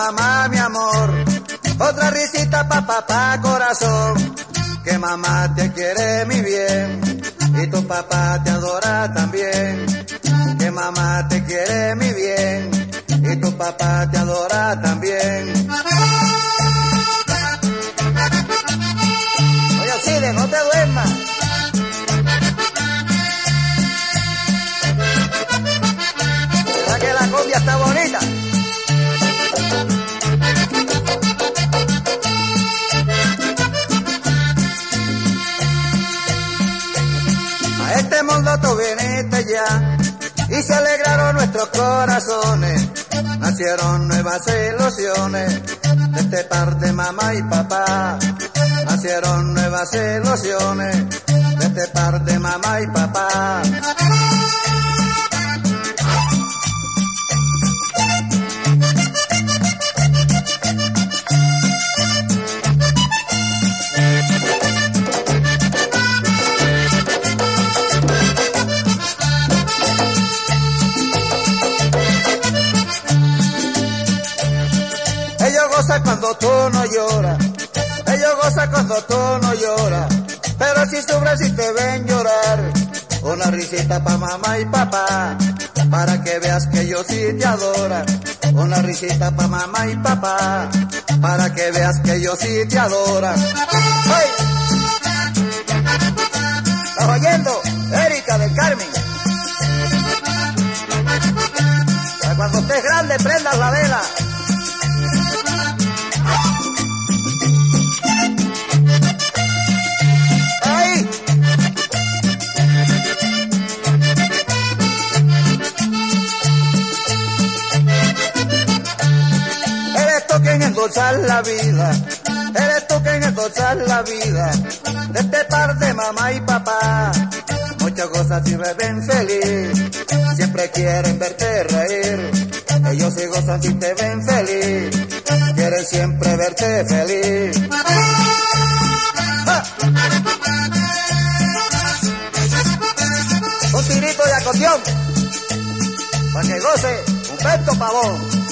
mamá, mi amor. Otra risita pa' papá, corazón. Que mamá te quiere mi bien. Y tu papá te adora también. Que mamá te quiere mi bien. Y tu papá te adora también. Oye, Alcide, no te duermas. ¿Verdad que la cumbia está bonita? A este mundo tú viniste ya y se alegraron nuestros corazones. Nacieron nuevas ilusiones de este par de mamá y papá. Nacieron nuevas ilusiones de este par de mamá y papá. Ellos gozan cuando tú no lloras, ellos gozan cuando tú no lloras, pero si sufres y te ven llorar, una risita pa' mamá y papá, para que veas que ellos sí te adoran, una risita pa' mamá y papá, para que veas que ellos sí te adoran. ¡Hey! ¿Estás oyendo? Erika del Carmen. Para cuando estés grande prendas la vela. En endulzar la vida, eres tú que en endulzar la vida de este par de mamá y papá. Muchas cosas y ven feliz, siempre quieren verte reír. Ellos sí gozan si te ven feliz, quieren siempre verte feliz. ¡Ah! Un tirito de acordeón para que goce Humberto Pavón.